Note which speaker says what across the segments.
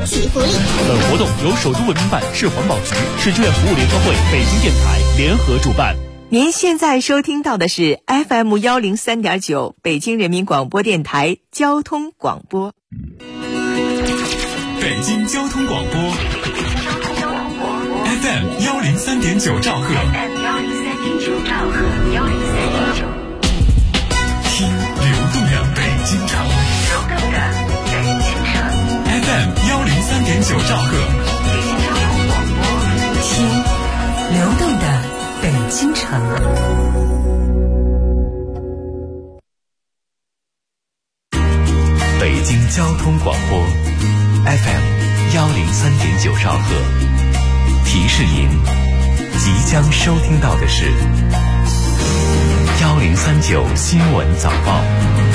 Speaker 1: 起福利。
Speaker 2: 本活动由首都文明办、市环保局、市志愿服务联合会、北京电台联合主办。
Speaker 3: 您现在收听到的是 FM 103.9北京人民广播电台交通广播。
Speaker 4: 北京交通广播 FM 103.9兆赫，听流动的北京城，FM 103.9兆赫，
Speaker 5: 听流动的北京城。
Speaker 6: 北京交通广播 FM 103.9兆赫，提示您即将收听到的是1039新闻早报。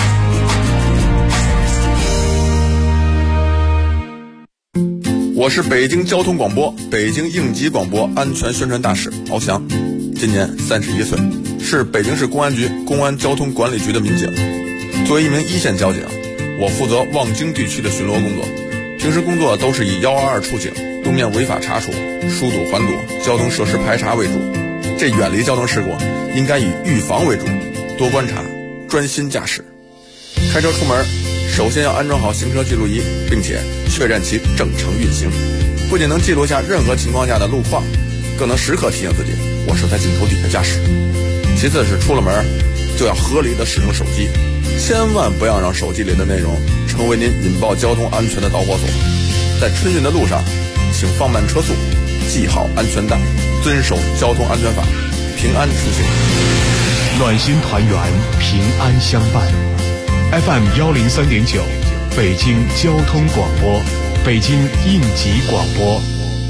Speaker 7: 我是北京交通广播、北京应急广播安全宣传大使敖翔，今年31岁，是北京市公安局公安交通管理局的民警。作为一名一线交警，我负责望京地区的巡逻工作，平时工作都是以122出警、路面违法查处、疏堵环堵、交通设施排查为主。这远离交通事故应该以预防为主，多观察，专心驾驶。开车出门首先要安装好行车记录仪，并且确认其正常运行，不仅能记录下任何情况下的路况，更能时刻提醒自己我是在镜头底下驾驶。其次是出了门就要合理的使用手机，千万不要让手机里的内容成为您引爆交通安全的导火索。在春运的路上，请放慢车速，系好安全带，遵守交通安全法，平安出行。
Speaker 2: 暖心团圆，平安相伴。FM 103.9，北京交通广播，北京应急广播。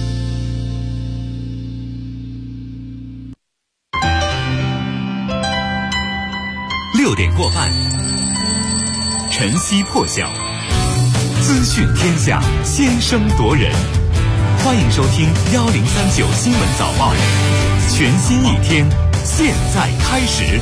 Speaker 4: 6点过半，晨曦破晓，资讯天下，先声夺人。欢迎收听1039新闻早报，全新一天，现在开始。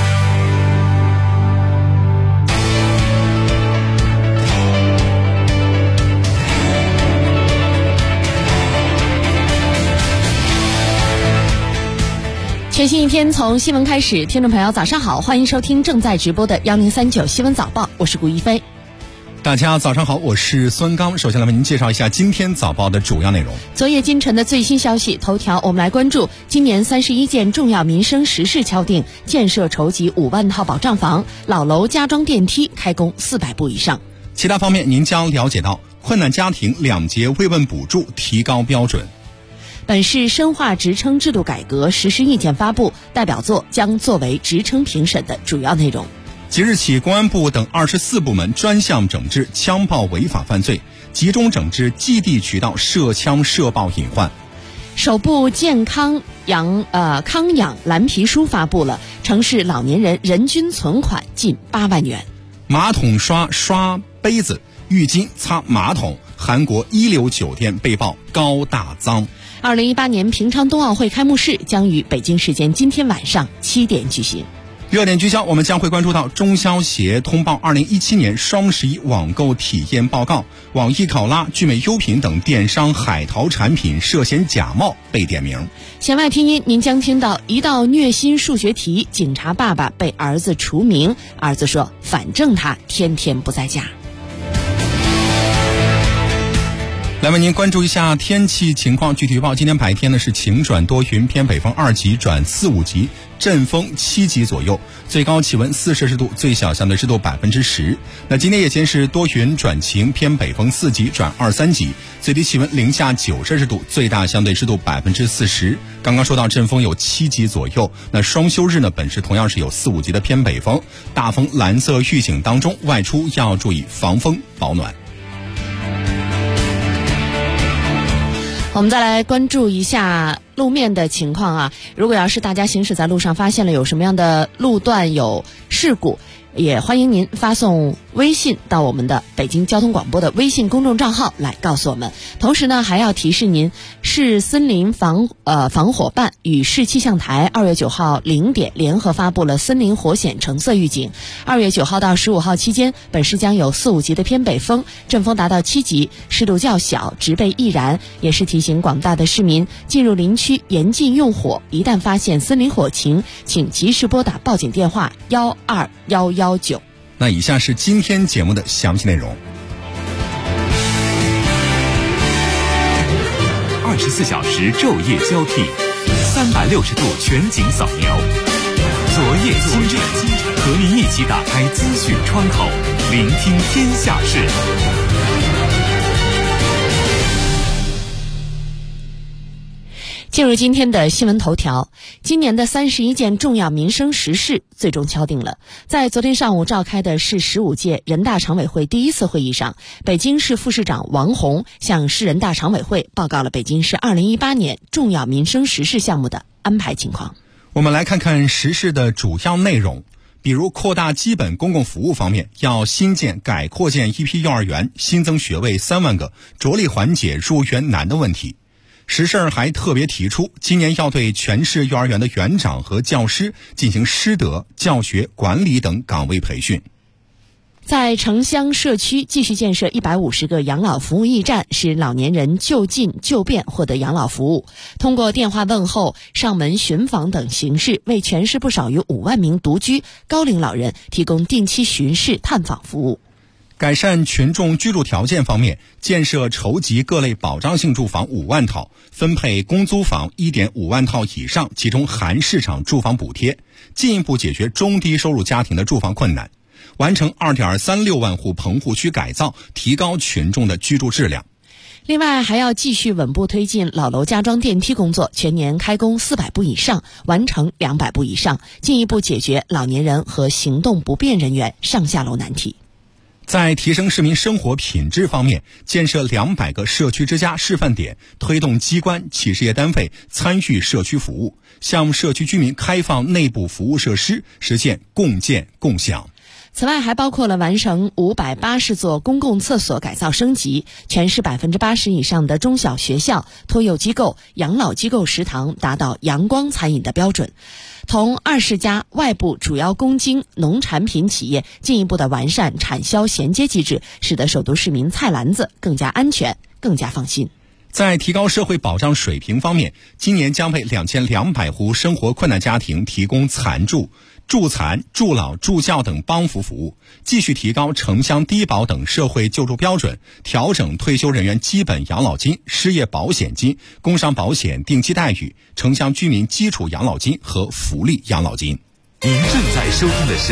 Speaker 8: 全新一天从新闻开始，听众朋友早上好，欢迎收听正在直播的1039新闻早报，我是顾一飞。
Speaker 9: 大家早上好，我是孙刚。首先来为您介绍一下今天早报的主要内容。
Speaker 8: 昨夜今晨的最新消息，头条我们来关注今年31件重要民生实事敲定，建设筹集5万套保障房，老楼加装电梯开工400部以上。
Speaker 9: 其他方面您将了解到，困难家庭2节慰问补助提高标准。
Speaker 8: 本市深化职称制度改革实施意见发布，代表作将作为职称评审的主要内容。
Speaker 9: 即日起，公安部等24部门专项整治枪炮违法犯罪，集中整治寄递渠道涉枪涉爆隐患。
Speaker 8: 首部健康康养蓝皮书发布了，城市老年人人均存款近8万元。
Speaker 9: 马桶刷杯子，浴巾擦马桶，韩国一流酒店被曝高大脏。
Speaker 8: 2018年平昌冬奥会开幕式将于北京时间今天晚上7点举行。
Speaker 9: 热点聚焦，我们将会关注到中消协通报2017年双11网购体验报告，网易考拉、聚美优品等电商海淘产品涉嫌假冒被点名。
Speaker 8: 弦外听音，您将听到一道虐心数学题，警察爸爸被儿子除名，儿子说反正他天天不在家。
Speaker 9: 来为您关注一下天气情况。具体预报，今天白天呢是晴转多云，偏北风2级转4、5级，阵风7级左右，最高气温4摄氏度，最小相对湿度10%。那今天夜间是多云转晴，偏北风4级转2、3级，最低气温零下9摄氏度，最大相对湿度40%。刚刚说到阵风有7级左右，那双休日呢，本市同样是有4、5级的偏北风，大风蓝色预警当中，外出要注意防风保暖。
Speaker 8: 我们再来关注一下路面的情况啊，如果要是大家行驶在路上发现了有什么样的路段有事故，也欢迎您发送微信到我们的北京交通广播的微信公众账号来告诉我们。同时呢，还要提示您，市森林防火办与市气象台2月9号0点联合发布了森林火险橙色预警。2月9号到15号期间，本市将有4、5级的偏北风，阵风达到7级，湿度较小，植被易燃。也是提醒广大的市民进入林区严禁用火，一旦发现森林火情，请及时拨打报警电话12119。
Speaker 9: 那以下是今天节目的详细内容。
Speaker 4: 24小时昼夜交替，360度全景扫描，昨夜今晨，和您一起打开资讯窗口，聆听天下事。
Speaker 8: 进入今天的新闻头条，今年的31件重要民生实事最终敲定了。在昨天上午召开的市15届人大常委会第一次会议上，北京市副市长王宏向市人大常委会报告了北京市2018年重要民生实事项目的安排情况。
Speaker 9: 我们来看看实事的主要内容。比如扩大基本公共服务方面，要新建改扩建一批幼儿园，新增学位3万个，着力缓解入园难的问题。实事还特别提出，今年要对全市幼儿园的园长和教师进行师德、教学、管理等岗位培训。
Speaker 8: 在城乡社区继续建设150个养老服务驿站，使老年人就近就便获得养老服务。通过电话问候、上门寻访等形式，为全市不少于5万名独居高龄老人提供定期巡视探访服务。
Speaker 9: 改善群众居住条件方面，建设筹集各类保障性住房5万套，分配公租房1.5万套以上，其中含市场住房补贴，进一步解决中低收入家庭的住房困难，完成2.36万户棚户区改造，提高群众的居住质量。
Speaker 8: 另外，还要继续稳步推进老楼加装电梯工作，全年开工400部以上，完成200部以上，进一步解决老年人和行动不便人员上下楼难题。
Speaker 9: 在提升市民生活品质方面，建设200个社区之家示范点，推动机关、企事业单位参与社区服务，向社区居民开放内部服务设施，实现共建共享。
Speaker 8: 此外，还包括了完成580座公共厕所改造升级，全市80%以上的中小学校、托幼机构、养老机构食堂达到阳光餐饮的标准。同20家外部主要供经农产品企业进一步的完善产销衔接机制，使得首都市民菜篮子更加安全、更加放心。
Speaker 9: 在提高社会保障水平方面，今年将为2200户生活困难家庭提供残助、助残、助老、助教等帮扶服务，继续提高城乡低保等社会救助标准，调整退休人员基本养老金、失业保险金、工伤保险定期待遇、城乡居民基础养老金和福利养老金。
Speaker 4: 您正在收听的是1039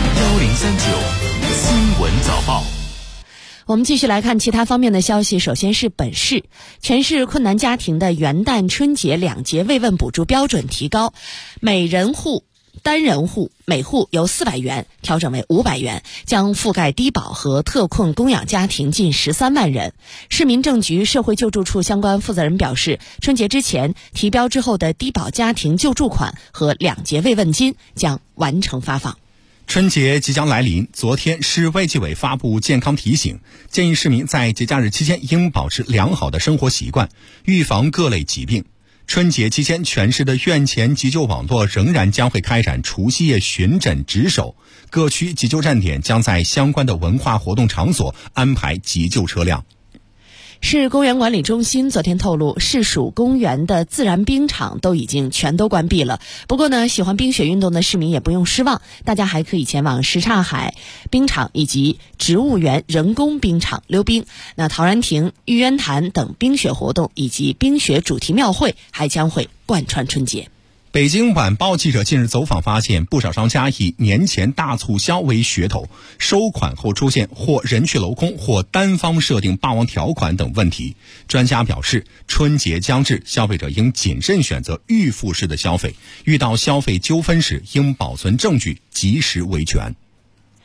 Speaker 4: 新闻早报。
Speaker 8: 我们继续来看其他方面的消息。首先是本市全市困难家庭的元旦春节2节慰问补助标准提高，每人户单人户每户由400元调整为500元，将覆盖低保和特困供养家庭近13万人。市民政局社会救助处相关负责人表示，春节之前提标之后的低保家庭救助款和2节慰问金将完成发放。
Speaker 9: 春节即将来临，昨天市卫计委发布健康提醒，建议市民在节假日期间应保持良好的生活习惯，预防各类疾病。春节期间，全市的院前急救网络仍然将会开展除夕夜巡诊值守，各区急救站点将在相关的文化活动场所安排急救车辆。
Speaker 8: 市公园管理中心昨天透露，市属公园的自然冰场都已经全都关闭了。不过呢，喜欢冰雪运动的市民也不用失望，大家还可以前往什刹海冰场以及植物园人工冰场溜冰。那陶然亭、玉渊潭等冰雪活动以及冰雪主题庙会还将会贯穿春节。
Speaker 9: 北京晚报记者近日走访发现，不少商家以年前大促销为噱头，收款后出现或人去楼空或单方设定霸王条款等问题。专家表示，春节将至，消费者应谨慎选择预付式的消费，遇到消费纠纷时应保存证据，及时维权。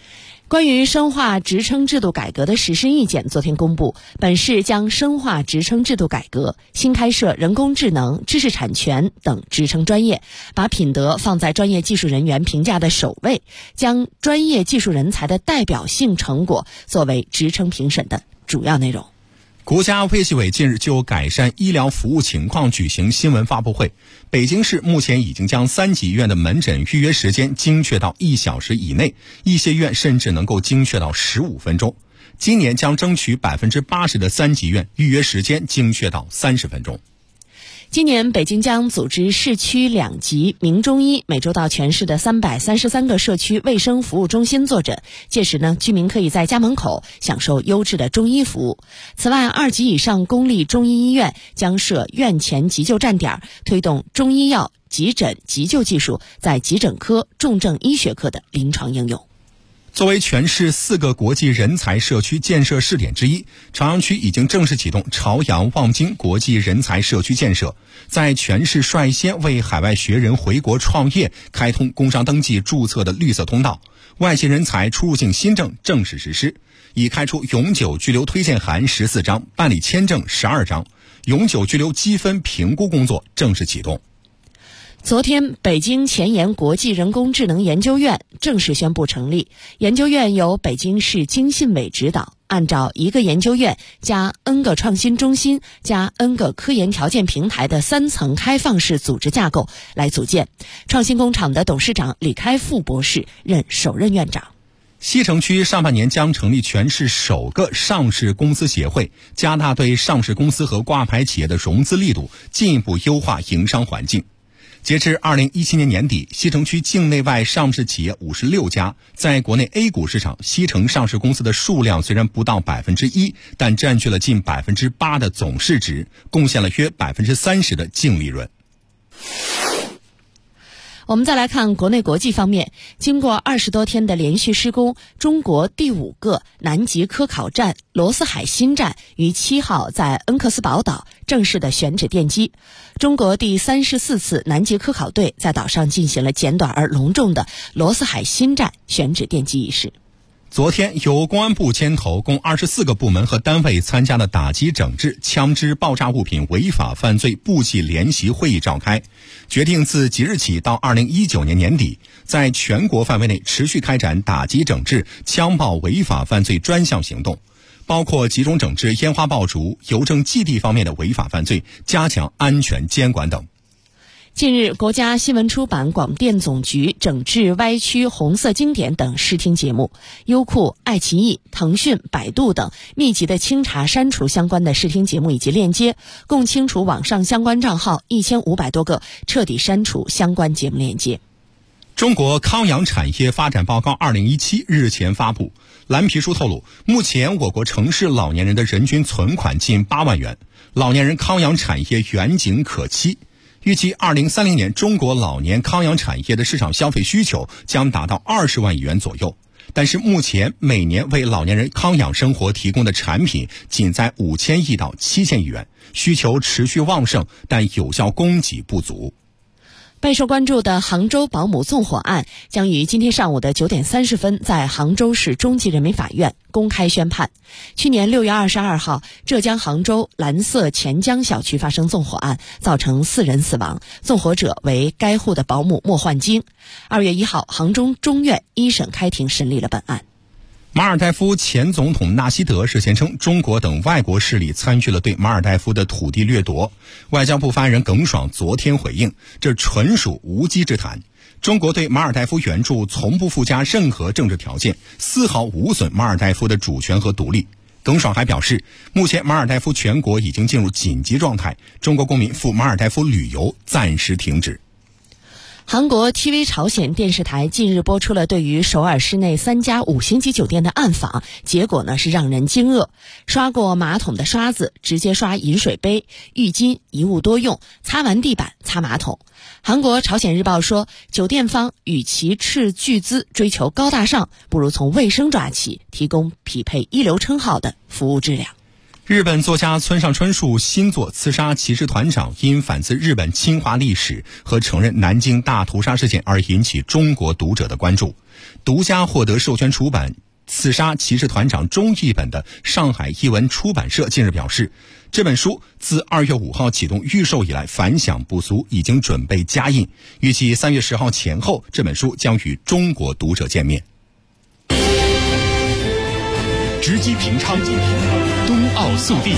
Speaker 8: 关于深化职称制度改革的实施意见昨天公布，本市将深化职称制度改革，新开设人工智能、知识产权等职称专业，把品德放在专业技术人员评价的首位，将专业技术人才的代表性成果作为职称评审的主要内容。
Speaker 9: 国家卫计委近日就改善医疗服务情况举行新闻发布会。北京市目前已经将3级医院的门诊预约时间精确到1小时以内，一些医院甚至能够精确到15分钟。今年将争取80%的3级医院预约时间精确到30分钟。
Speaker 8: 今年北京将组织市区2级名中医每周到全市的333个社区卫生服务中心坐诊，届时呢，居民可以在家门口享受优质的中医服务。此外，2级以上公立中医医院将设院前急救站点，推动中医药、急诊、急救技术在急诊科、重症医学科的临床应用。
Speaker 9: 作为全市4个国际人才社区建设试点之一，朝阳区已经正式启动朝阳望京国际人才社区建设，在全市率先为海外学人回国创业开通工商登记注册的绿色通道，外籍人才出入境新政正式实施，已开出永久居留推荐函14张，办理签证12张，永久居留积分评估工作正式启动。
Speaker 8: 昨天，北京前沿国际人工智能研究院正式宣布成立。研究院由北京市经信委指导，按照1个研究院加 N 个创新中心加 N 个科研条件平台的3层开放式组织架构来组建。创新工厂的董事长李开复博士任首任院长。
Speaker 9: 西城区上半年将成立全市首个上市公司协会，加大对上市公司和挂牌企业的融资力度，进一步优化营商环境。截至2017年年底，西城区境内外上市企业56家，在国内 A 股市场，西城上市公司的数量虽然不到1%，但占据了近8%的总市值，贡献了约30%的净利润。
Speaker 8: 我们再来看国内国际方面，经过20多天的连续施工，中国第5个南极科考站罗斯海新站于7号在恩克斯堡岛正式的选址奠基。中国第34次南极科考队在岛上进行了简短而隆重的罗斯海新站选址奠基仪式。
Speaker 9: 昨天，由公安部牵头，共24个部门和单位参加的打击整治枪支爆炸物品违法犯罪部际联席会议召开，决定自即日起到2019年年底，在全国范围内持续开展打击整治枪爆违法犯罪专项行动，包括集中整治烟花爆竹、邮政寄递方面的违法犯罪，加强安全监管等。
Speaker 8: 近日，国家新闻出版广电总局整治歪曲红色经典等视听节目，优酷、爱奇艺、腾讯、百度等密集的清查删除相关的视听节目以及链接，共清除网上相关账号1500多个，彻底删除相关节目链接。
Speaker 9: 中国康养产业发展报告2017日前发布，蓝皮书透露，目前我国城市老年人的人均存款近8万元，老年人康养产业远景可期。预计2030年，中国老年康养产业的市场消费需求将达到20万亿元左右。但是目前每年为老年人康养生活提供的产品仅在5000亿到7000亿元，需求持续旺盛，但有效供给不足。
Speaker 8: 备受关注的杭州保姆纵火案将于今天上午的9点30分在杭州市中级人民法院公开宣判。去年6月22号，浙江杭州蓝色钱江小区发生纵火案，造成4人死亡，纵火者为该户的保姆莫焕晶。2月1号，杭州中院一审开庭审理了本案。
Speaker 9: 马尔代夫前总统纳西德涉嫌称中国等外国势力参与了对马尔代夫的土地掠夺。外交部发言人耿爽昨天回应，这纯属无稽之谈。中国对马尔代夫援助从不附加任何政治条件，丝毫无损马尔代夫的主权和独立。耿爽还表示，目前马尔代夫全国已经进入紧急状态，中国公民赴马尔代夫旅游暂时停止。
Speaker 8: 韩国 TV 朝鲜电视台近日播出了对于首尔市内3家5星级酒店的暗访，结果呢是让人惊愕。刷过马桶的刷子直接刷饮水杯，浴巾一物多用，擦完地板擦马桶。韩国朝鲜日报说，酒店方与其斥巨资追求高大上，不如从卫生抓起，提供匹配一流称号的服务质量。
Speaker 9: 日本作家村上春树新作《刺杀骑士团长》因反思日本侵华历史和承认南京大屠杀事件而引起中国读者的关注，独家获得授权出版， 刺杀骑士团长中译本的上海译文出版社近日表示，这本书自2月5号启动预售以来反响不俗，已经准备加印，预计3月10号前后这本书将与中国读者见面。
Speaker 2: 直击平昌，冬奥速递。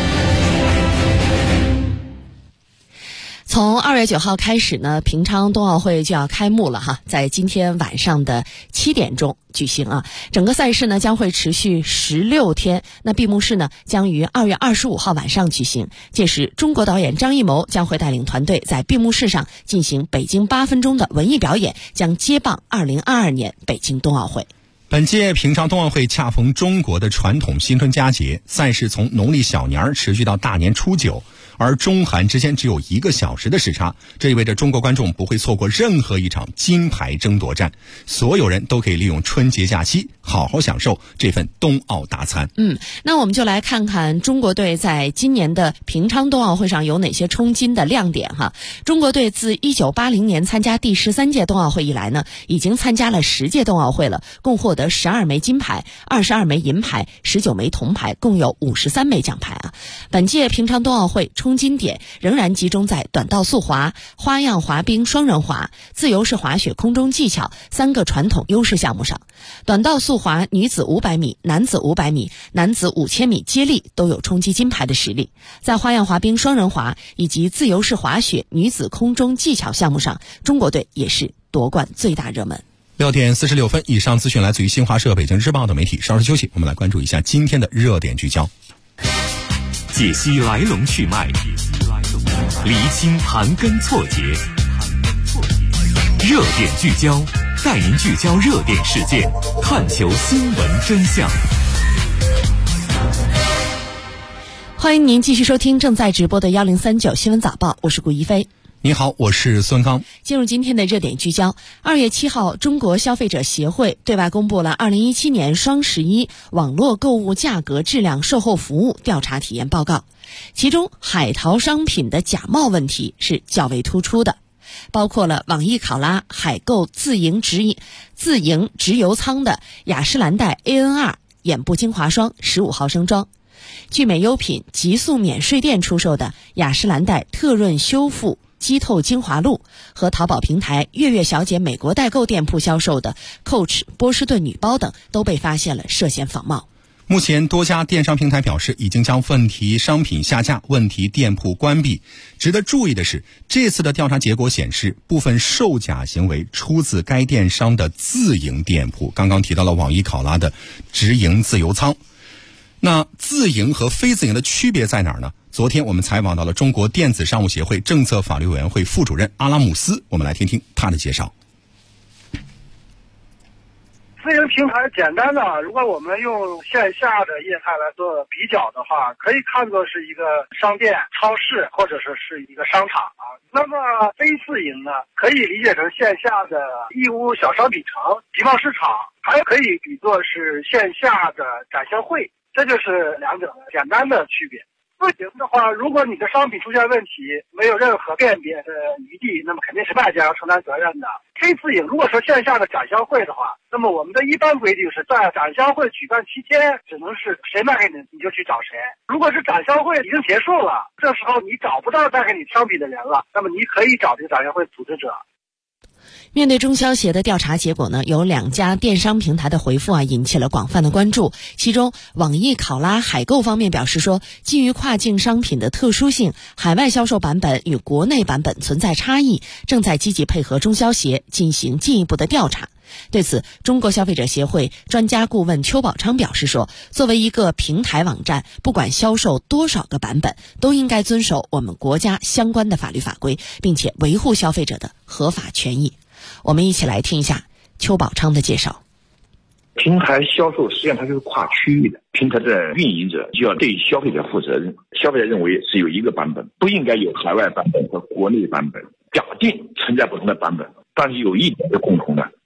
Speaker 8: 从2月9号开始呢，平昌冬奥会就要开幕了哈，在今天晚上的7点钟举行啊。整个赛事呢将会持续16天，那闭幕式呢将于2月25号晚上举行。届时，中国导演张艺谋将会带领团队在闭幕式上进行北京8分钟的文艺表演，将接棒2022年北京冬奥会。
Speaker 9: 本届平昌冬奥会恰逢中国的传统新春佳节，赛事从农历小年持续到大年初9，而中韩之间只有1个小时的时差，这意味着中国观众不会错过任何一场金牌争夺战，所有人都可以利用春节假期好好享受这份冬奥大餐。
Speaker 8: 那我们就来看看中国队在今年的平昌冬奥会上有哪些冲金的亮点哈。中国队自1980年参加第13届冬奥会以来呢，已经参加了10届冬奥会了，共获得12枚金牌、22枚银牌、19枚铜牌，共有53枚奖牌啊。本届平昌冬奥会冲金点仍然集中在短道速滑、花样滑冰双人滑、自由式滑雪空中技巧3个传统优势项目上。短道速滑女子500米、男子500米、男子5000米接力都有冲击金牌的实力。在花样滑冰双人滑以及自由式滑雪女子空中技巧项目上，中国队也是夺冠最大热门。
Speaker 9: 6点46分，以上资讯来自于新华社、北京日报的媒体。稍事休息，我们来关注一下今天的热点聚焦。
Speaker 4: 解析来龙去脉，厘清盘根错节，热点聚焦，带您聚焦热点事件，探求新闻真相。
Speaker 8: 欢迎您继续收听正在直播的1039新闻早报，我是顾一飞。
Speaker 9: 你好，我是孙刚。
Speaker 8: 进入今天的热点聚焦。2月7号，中国消费者协会对外公布了2017年双11网络购物价格质量售后服务调查体验报告，其中海淘商品的假冒问题是较为突出的，包括了网易考拉海购自营直邮仓的雅诗兰黛 AN2 眼部精华霜15毫升装，聚美优品极速免税店出售的雅诗兰黛特润修复肌透精华露和淘宝平台月月小姐美国代购店铺销售的 Coach 波士顿女包等都被发现了涉嫌仿冒。
Speaker 9: 目前多家电商平台表示已经将问题商品下架，问题店铺关闭。值得注意的是，这次的调查结果显示，部分售假行为出自该电商的自营店铺。刚刚提到了网易考拉的直营自由仓，那自营和非自营的区别在哪儿呢？昨天我们采访到了中国电子商务协会政策法律委员会副主任阿拉姆斯，我们来听听他的介绍。
Speaker 1: 自营平台简单的，如果我们用线下的业态来做比较的话，可以看作是一个商店、超市或者是一个商场啊。那么非自营呢，可以理解成线下的义乌小商品城、集贸市场，还可以比作是线下的展销会，这就是两者简单的区别。自营的话，如果你的商品出现问题，没有任何辨别的余地，那么肯定是卖家要承担责任的。非自营，如果说线下的展销会的话，那么我们的一般规定是在展销会举办期间，只能是谁卖给你，你就去找谁。如果是展销会已经结束了，这时候你找不到卖给你商品的人了，那么你可以找这个展销会组织者。
Speaker 8: 面对中消协的调查结果呢，有2家电商平台的回复引起了广泛的关注。其中，网易考拉海购方面表示说，基于跨境商品的特殊性，海外销售版本与国内版本存在差异，正在积极配合中消协进行进一步的调查。对此，中国消费者协会专家顾问邱宝昌表示说，作为一个平台网站，不管销售多少个版本，都应该遵守我们国家相关的法律法规，并且维护消费者的合法权益。我们一起来听一下邱宝昌的介绍。
Speaker 10: 平台销售实际上它就是跨区域的，平台的运营者就要对消费者负责任。消费者认为只有一个版本，不应该有海外版本和国内版本。假定存在不同的版本，但是有一点是共同的，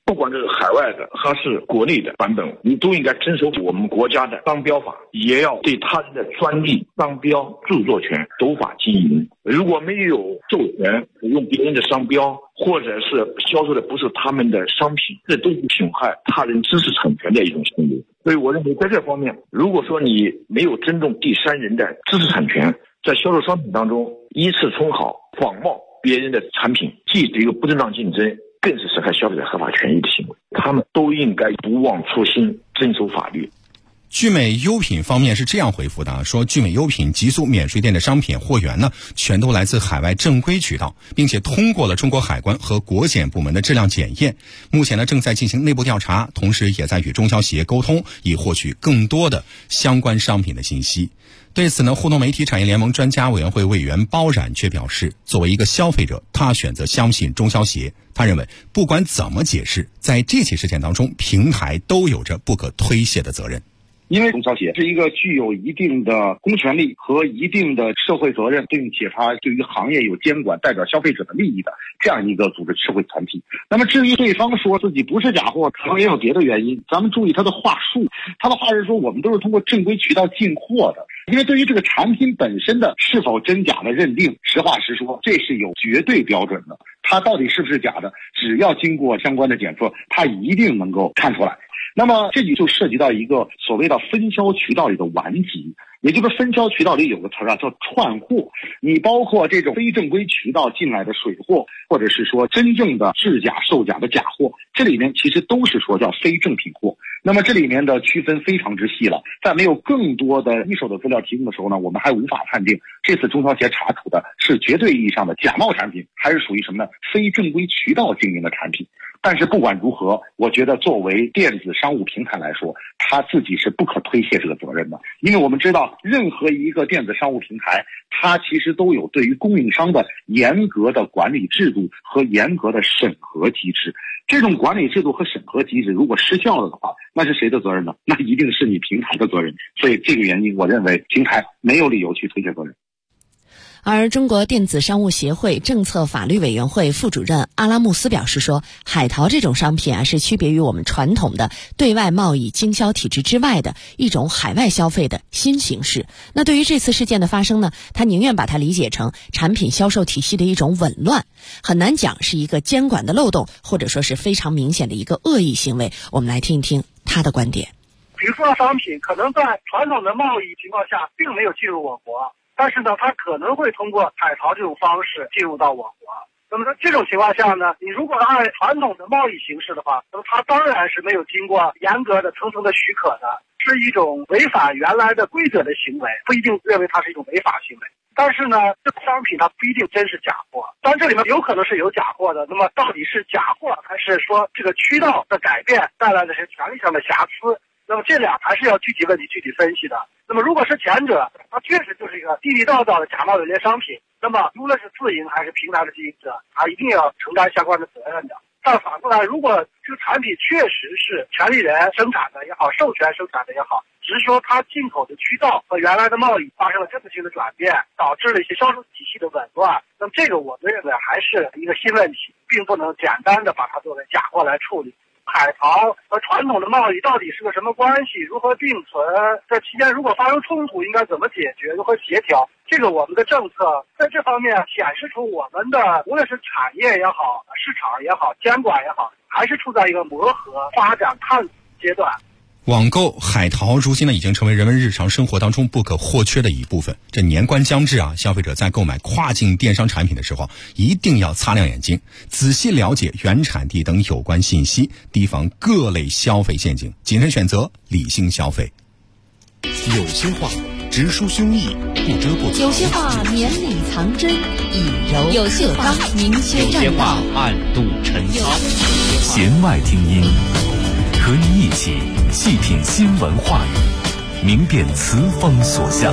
Speaker 10: 不管这是海外的还是国内的版本，你都应该遵守我们国家的商标法，也要对他人的专利、商标、著作权守法经营。如果没有授权用别人的商标，或者是销售的不是他们的商品，这都是侵害他人知识产权的一种行为。所以我认为在这方面，如果说你没有尊重第三人的知识产权，在销售商品当中依次充好、仿冒别人的产品，既是一个不正当竞争，更是损害消费者合法权益的行为。他们都应该不忘初心，遵守法律。
Speaker 9: 聚美优品方面是这样回复的，说聚美优品极速免税店的商品货源呢，全都来自海外正规渠道，并且通过了中国海关和国检部门的质量检验。目前呢，正在进行内部调查，同时也在与中消企业沟通，以获取更多的相关商品的信息。对此呢，互动媒体产业联盟专家委员会委员包冉却表示，作为一个消费者，他选择相信中消协。他认为，不管怎么解释，在这起事件当中，平台都有着不可推卸的责任。
Speaker 11: 因为中消协是一个具有一定的公权力和一定的社会责任，并且它对于行业有监管、代表消费者的利益的这样一个组织社会团体。那么至于对方说自己不是假货，可能也有别的原因。咱们注意他的话术，他的话是说我们都是通过正规渠道进货的。因为对于这个产品本身的是否真假的认定，实话实说，这是有绝对标准的。它到底是不是假的，只要经过相关的检测，它一定能够看出来。那么这里就涉及到一个所谓的分销渠道里的顽疾，也就是分销渠道里有个词啊，叫串货。你包括这种非正规渠道进来的水货，或者是说真正的制假售假的假货，这里面其实都是说叫非正品货。那么这里面的区分非常之细了，在没有更多的一手的资料提供的时候呢，我们还无法判定这次中消协查处的是绝对意义上的假冒产品，还是属于什么呢？非正规渠道经营的产品。但是不管如何，我觉得作为电子商务平台来说，它自己是不可推卸这个责任的。因为我们知道，任何一个电子商务平台，它其实都有对于供应商的严格的管理制度和严格的审核机制。这种管理制度和审核机制如果失效了的话，那是谁的责任呢？那一定是你平台的责任。所以这个原因，我认为平台没有理由去推卸责任。
Speaker 8: 而中国电子商务协会政策法律委员会副主任阿拉穆斯表示说，海淘这种商品啊，是区别于我们传统的对外贸易经销体制之外的一种海外消费的新形式。那对于这次事件的发生呢，他宁愿把它理解成产品销售体系的一种紊乱，很难讲是一个监管的漏洞，或者说是非常明显的一个恶意行为。我们来听一听他的观点。
Speaker 1: 比如说商品可能在传统的贸易情况下并没有进入我国，但是呢，它可能会通过海淘这种方式进入到我国。那么在这种情况下呢，你如果按传统的贸易形式的话，那么它当然是没有经过严格的层层的许可的，是一种违反原来的规则的行为，不一定认为它是一种违法行为。但是呢，这个商品它不一定真是假货，当然这里面有可能是有假货的。那么到底是假货，还是说这个渠道的改变带来的是权利上的瑕疵？那么这俩还是要具体问题具体分析的。那么如果是前者，它确实就是一个地地道道的假冒伪劣商品，那么无论是自营还是平台的经营者，他一定要承担相关的责任的。但反过来，如果这个产品确实是权利人生产的也好，授权生产的也好，只是说它进口的渠道和原来的贸易发生了政策性的转变，导致了一些销售体系的紊乱，那么这个我们认为还是一个新问题，并不能简单的把它作为假货来处理。海淘和传统的贸易到底是个什么关系？如何并存？这期间如果发生冲突，应该怎么解决？如何协调？这个我们的政策在这方面显示出我们的无论是产业也好、市场也好、监管也好，还是处在一个磨合、发展、探索阶段。
Speaker 9: 网购海淘如今呢，已经成为人们日常生活当中不可或缺的一部分。这年关将至啊，消费者在购买跨境电商产品的时候，一定要擦亮眼睛，仔细了解原产地等有关信息，提防各类消费陷阱，谨慎选择，理性消费。
Speaker 2: 有些话直抒胸臆，不遮不藏；
Speaker 8: 有些话绵里藏针，以柔有些话明修栈道；
Speaker 6: 有些话暗度陈仓。弦外听音，和你一起细品新闻话语，明辨词风所向。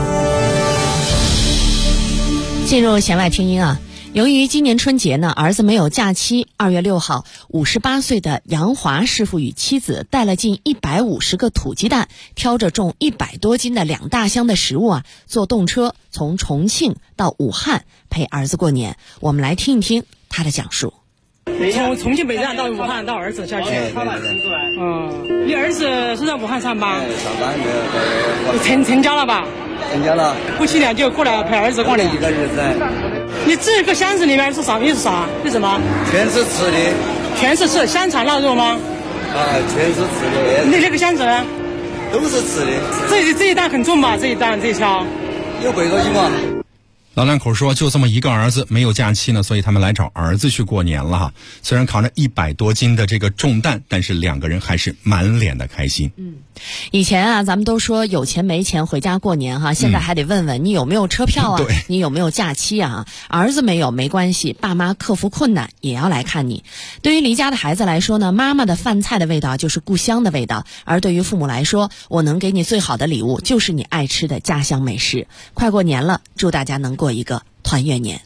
Speaker 8: 进入弦外听音啊，由于今年春节呢，儿子没有假期，2月6号，58岁的杨华师傅与妻子带了近150个土鸡蛋，挑着重100多斤的2大箱的食物啊，坐动车从重庆到武汉陪儿子过年。我们来听一听他的讲述。
Speaker 12: 从重庆北站到武汉到儿子下去。你儿子是在武汉上班？
Speaker 13: 上班没
Speaker 12: 有。成家了吧？
Speaker 13: 成家了。
Speaker 12: 夫妻俩就过来陪儿子过年。
Speaker 13: 一个日子。
Speaker 12: 你这个箱子里面是啥？是啥？是什么？
Speaker 13: 全是吃的。
Speaker 12: 全是吃香肠腊肉吗？
Speaker 13: 全是吃的。
Speaker 12: 那个箱子呢？
Speaker 13: 都是吃的。
Speaker 12: 这一担很重吧？这一箱
Speaker 13: 有100多斤吗？
Speaker 9: 老两口说就这么一个儿子，没有假期呢，所以他们来找儿子去过年了哈。虽然扛着100多斤的这个重担，但是两个人还是满脸的开心。
Speaker 8: 以前啊，咱们都说有钱没钱回家过年哈，现在还得问问你有没有车票啊，你有没有假期啊？儿子没有没关系，爸妈克服困难也要来看你。对于离家的孩子来说呢，妈妈的饭菜的味道就是故乡的味道，而对于父母来说，我能给你最好的礼物就是你爱吃的家乡美食。快过年了，祝大家能过一个团圆年。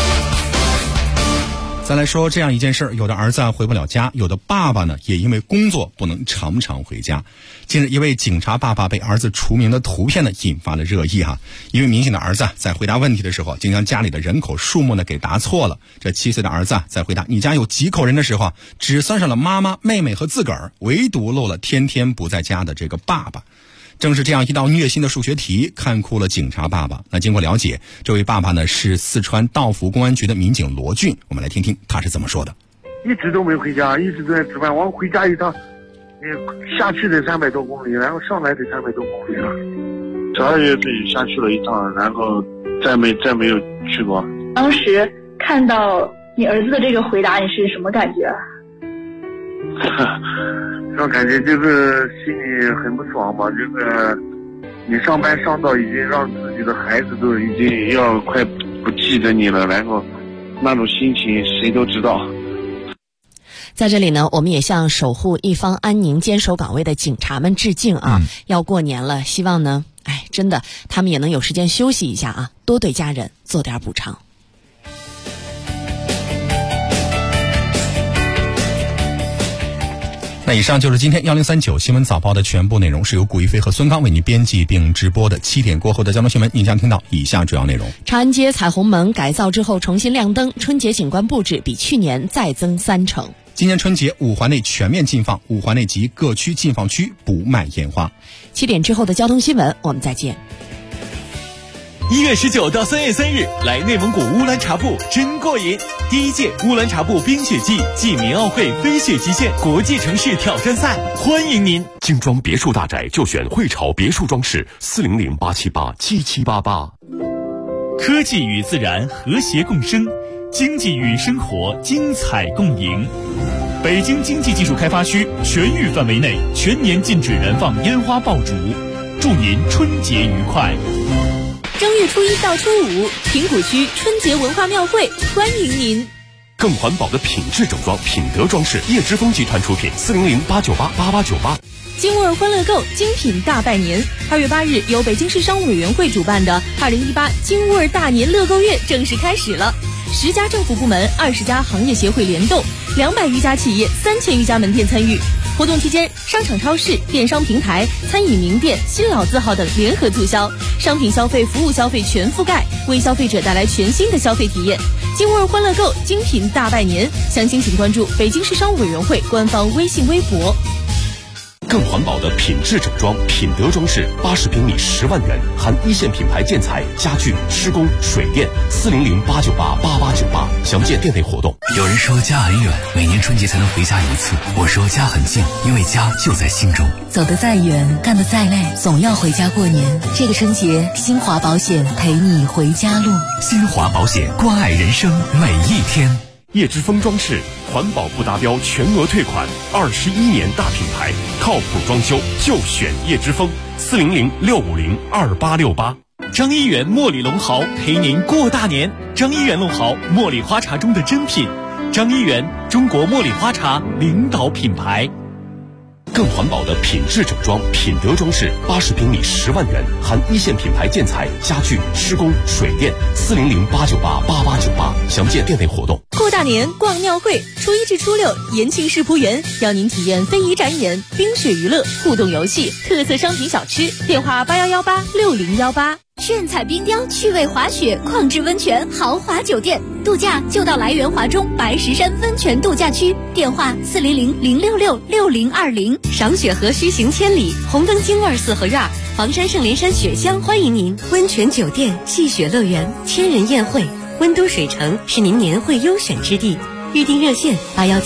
Speaker 9: 再来说这样一件事儿，有的儿子回不了家，有的爸爸呢也因为工作不能常常回家。近日，一位警察爸爸被儿子除名的图片呢引发了热议哈。一位民警的儿子在回答问题的时候，竟将家里的人口数目呢给答错了。这7岁的儿子在回答你家有几口人的时候，只算上了妈妈、妹妹和自个儿，唯独漏了天天不在家的这个爸爸。正是这样一道虐心的数学题看哭了警察爸爸。那经过了解，这位爸爸呢是四川道孚公安局的民警罗俊，我们来听听他是怎么说的。
Speaker 14: 一直都没回家，一直都在值班，我回家一趟下去得300多公里，然后上来得300多公里了。12月份下去了一趟，然后再没有去过。
Speaker 15: 当时看到你儿子的这个回答，你是什么感觉？
Speaker 14: 我感觉就是心里很不爽吧，就是你上班上到已经让自己的孩子都已经要快不记得你了，然后那种心情谁都知道。
Speaker 8: 在这里呢，我们也向守护一方安宁坚守岗位的警察们致敬啊！要过年了，希望呢，真的他们也能有时间休息一下啊，多对家人做点补偿。
Speaker 9: 那以上就是今天1039新闻早报的全部内容，是由古一飞和孙刚为您编辑并直播的。7点过后的交通新闻，您将听到以下主要内容：
Speaker 8: 长安街彩虹门改造之后重新亮灯，春节景观布置比去年再增3成。
Speaker 9: 今年春节五环内全面禁放，5环内及各区禁放区不卖烟花。
Speaker 8: 7点之后的交通新闻，我们再见。
Speaker 4: 1月19到3月3日，来内蒙古乌兰察布真过瘾！第1届乌兰察布冰雪季暨民奥会飞雪极限国际城市挑战赛，欢迎您！
Speaker 16: 精装别墅大宅就选汇潮别墅装饰，400-878-7788。
Speaker 4: 科技与自然和谐共生，经济与生活精彩共赢。北京经济技术开发区全域范围内全年禁止燃放烟花爆竹，祝您春节愉快。
Speaker 17: 正月初1到初5，平谷区春节文化庙会欢迎您。
Speaker 16: 更环保的品质整装，品德装饰，叶之峰集团出品，400-898-8898。
Speaker 17: 金沃尔欢乐购精品大拜年，2月8日由北京市商务委员会主办的2018金沃尔大年乐购月正式开始了。10家政府部门、20家行业协会联动，200余家企业、3000余家门店参与。活动期间，商场、超市、电商平台、餐饮名店、新老字号等联合促销，商品消费、服务消费全覆盖，为消费者带来全新的消费体验。金沃尔欢乐购精品大拜年，详情请关注北京市商务委员会官方微信微博。
Speaker 16: 更环保的品质整装，品德装饰，80平米10万元，含1线品牌建材、家具、施工、水电，400-898-8898。详见店内活动。
Speaker 18: 有人说家很远，每年春节才能回家一次。我说家很近，因为家就在心中。
Speaker 19: 走得再远，干得再累，总要回家过年。这个春节，新华保险陪你回家路。
Speaker 18: 新华保险，关爱人生每一天。
Speaker 16: 叶之峰装饰，环保不达标全额退款，21年大品牌，靠谱装修就选叶之峰，400-650-2868。
Speaker 4: 张一元茉莉龙豪陪您过大年。张一元龙豪，茉莉花茶中的珍品。张一元，中国茉莉花茶领导品牌。
Speaker 16: 更环保的品质整装，品德装饰，80平米10万元，含1线品牌建材、家具、施工、水电，400-898-8898。详见店内活动。
Speaker 17: 过大年逛庙会，初一至初六，延庆世仆园邀您体验非遗展演、冰雪娱乐、互动游戏、特色商品小吃。电话81186018。
Speaker 20: 炫彩冰雕、趣味滑雪、旷智温泉、豪华酒店，度假就到来源华中白石山温泉度假区。电话400-066-6020。
Speaker 21: 赏雪河须行千里，红灯京味四合院，房山圣莲山雪乡欢迎您。温泉酒店、戏雪乐园、千人宴会，温都水城是您年会优选之地。预订热线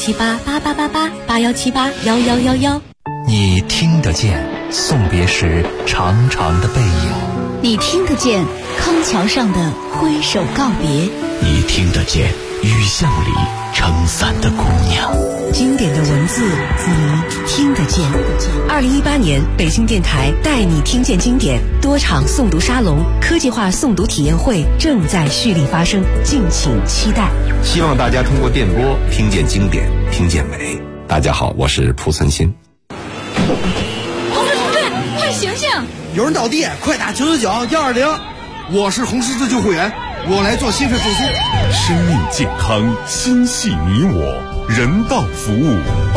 Speaker 21: 81788888，81781111。
Speaker 18: 你听得见送别时长长的背影，
Speaker 20: 你听得见康桥上的挥手告别，
Speaker 18: 你听得见雨巷里撑伞的姑娘。
Speaker 19: 经典的文字，你听得见。2018年，北京电台带你听见经典多场诵读沙龙、科技化诵读体验会正在蓄力发生，敬请期待。
Speaker 22: 希望大家通过电波听见经典，听见美。大家好，我是蒲存昕。
Speaker 20: 红十字队，快醒醒！
Speaker 23: 有人倒地，快打999-120。我是红十字救护员，我来做心肺复苏。
Speaker 2: 生命健康，心系你我，人道服务。